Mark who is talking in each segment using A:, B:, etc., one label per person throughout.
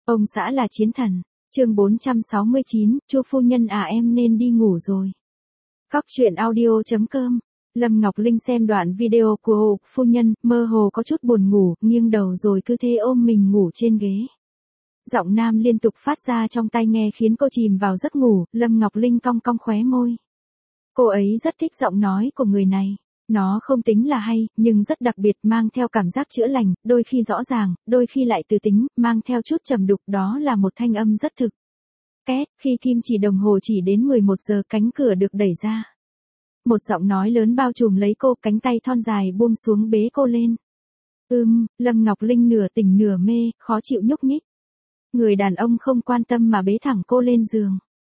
A: Ông xã là chiến thần. Chương 469, Chu phu nhân à em nên đi ngủ rồi. Cóc truyện audio.com. Lâm Ngọc Linh xem đoạn video của phu nhân, mơ hồ có chút buồn ngủ, nghiêng đầu rồi cứ thế ôm mình ngủ trên ghế. Giọng nam liên tục phát ra trong tai nghe khiến cô chìm vào giấc ngủ. Lâm Ngọc Linh cong cong khóe môi. Cô ấy rất thích giọng nói của người này. Nó không tính là hay, nhưng rất đặc biệt, mang theo cảm giác chữa lành, đôi khi rõ ràng, đôi khi lại từ tính, mang theo chút trầm đục, đó là một thanh âm rất thực. Két, khi kim chỉ đồng hồ chỉ đến 11 giờ, cánh cửa được đẩy ra. Một giọng nói lớn bao trùm lấy cô, cánh tay thon dài buông xuống bế cô lên. Lâm Ngọc Linh nửa tỉnh nửa mê, khó chịu nhúc nhích. Người đàn ông không quan tâm mà bế thẳng cô lên giường.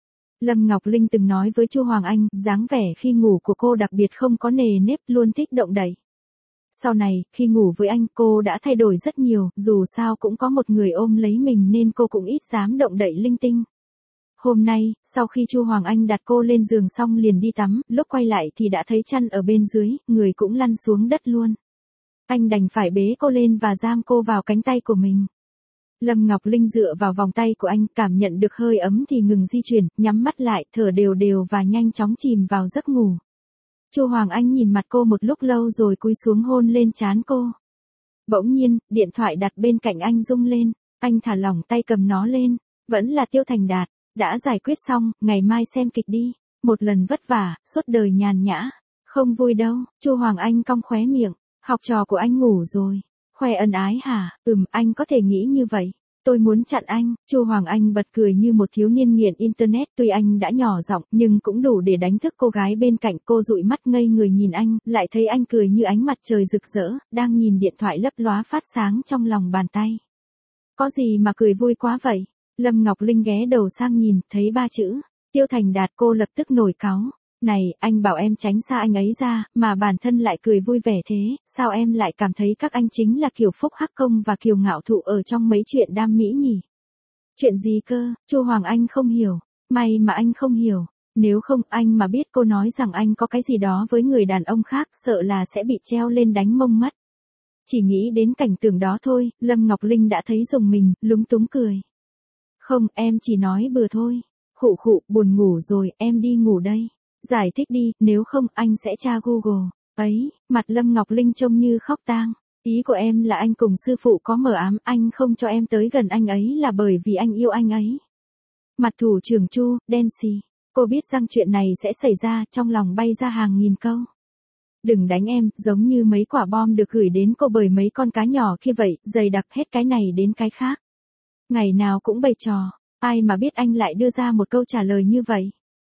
A: Lâm Ngọc Linh từng nói với Chu Hoàng Anh, dáng vẻ khi ngủ của cô đặc biệt không có nề nếp, luôn thích động đậy. Sau này, khi ngủ với anh, cô đã thay đổi rất nhiều, dù sao cũng có một người ôm lấy mình nên cô cũng ít dám động đậy linh tinh. Hôm nay, sau khi Chu Hoàng Anh đặt cô lên giường xong liền đi tắm, lúc quay lại thì đã thấy chăn ở bên dưới, người cũng lăn xuống đất luôn. Anh đành phải bế cô lên và giam cô vào cánh tay của mình. Lâm Ngọc Linh dựa vào vòng tay của anh, cảm nhận được hơi ấm thì ngừng di chuyển, nhắm mắt lại, thở đều đều và nhanh chóng chìm vào giấc ngủ. Chu Hoàng Anh nhìn mặt cô một lúc lâu rồi cúi xuống hôn lên trán cô. Bỗng nhiên, điện thoại đặt bên cạnh anh rung lên, anh thả lỏng tay cầm nó lên, vẫn là Tiêu Thành Đạt, đã giải quyết xong, ngày mai xem kịch đi, một lần vất vả, suốt đời nhàn nhã, không vui đâu. Chu Hoàng Anh cong khóe miệng, học trò của anh ngủ rồi. Khoe ân ái hả? Anh có thể nghĩ như vậy. Tôi muốn chặn anh. Chu Hoàng Anh bật cười như một thiếu niên nghiện internet, tuy anh đã nhỏ giọng nhưng cũng đủ để đánh thức cô gái bên cạnh. Cô dụi mắt ngây người nhìn anh, lại thấy anh cười như ánh mặt trời rực rỡ, đang nhìn điện thoại lấp lóa phát sáng trong lòng bàn tay. Có gì mà cười vui quá vậy? Lâm Ngọc Linh ghé đầu sang nhìn, thấy 3 chữ Tiêu Thành Đạt, cô lập tức nổi cáu. Này, anh bảo em tránh xa anh ấy ra, mà bản thân lại cười vui vẻ thế, sao em lại cảm thấy các anh chính là Kiều Phúc Hắc Công và Kiều Ngạo Thụ ở trong mấy chuyện đam mỹ nhỉ? Chuyện gì cơ? Chu Hoàng Anh không hiểu. May mà anh không hiểu. Nếu không, anh mà biết cô nói rằng anh có cái gì đó với người đàn ông khác, sợ là sẽ bị treo lên đánh mông mất. Chỉ nghĩ đến cảnh tượng đó thôi, Lâm Ngọc Linh đã thấy rùng mình, lúng túng cười. Không, em chỉ nói bừa thôi. Khụ khụ, buồn ngủ rồi, em đi ngủ đây. Giải thích đi, nếu không anh sẽ tra Google. Ấy, mặt Lâm Ngọc Linh trông như khóc tang. Ý của em là anh cùng sư phụ có mờ ám, anh không cho em tới gần anh ấy là bởi vì anh yêu anh ấy. Mặt thủ trưởng Chu, đen xì. Cô biết rằng chuyện này sẽ xảy ra, trong lòng bay ra hàng nghìn câu. Đừng đánh em, giống như mấy quả bom được gửi đến cô bởi mấy con cá nhỏ kia vậy, dày đặc hết cái này đến cái khác. Ngày nào cũng bày trò, ai mà biết anh lại đưa ra một câu trả lời như vậy.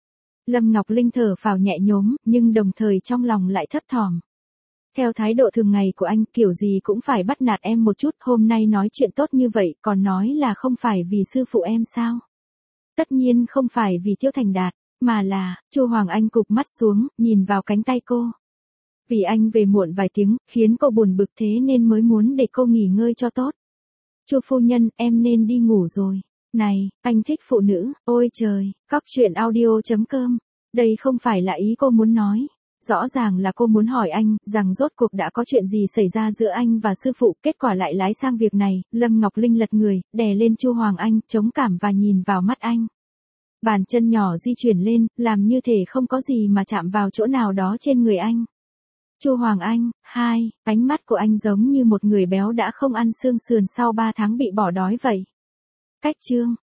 A: Lâm Ngọc Linh thở phào nhẹ nhõm, nhưng đồng thời trong lòng lại thấp thỏm. Theo thái độ thường ngày của anh, kiểu gì cũng phải bắt nạt em một chút, hôm nay nói chuyện tốt như vậy, còn nói là không phải vì sư phụ em sao? Tất nhiên không phải vì Tiêu Thành Đạt, mà là, Chu Hoàng Anh cụp mắt xuống, nhìn vào cánh tay cô. Vì anh về muộn vài tiếng, khiến cô buồn bực thế nên mới muốn để cô nghỉ ngơi cho tốt. Chu phu nhân, em nên đi ngủ rồi. Này, anh thích phụ nữ, ôi trời, cóc truyện audio.com. Đây không phải là ý cô muốn nói. Rõ ràng là cô muốn hỏi anh, rằng rốt cuộc đã có chuyện gì xảy ra giữa anh và sư phụ, kết quả lại lái sang việc này. Lâm Ngọc Linh lật người, đè lên Chu Hoàng Anh, chống cảm và nhìn vào mắt anh. Bàn chân nhỏ di chuyển lên, làm như thể không có gì mà chạm vào chỗ nào đó trên người anh. Chu Hoàng Anh, ánh mắt của anh giống như một người béo đã không ăn xương sườn sau 3 tháng bị bỏ đói vậy. Cách chương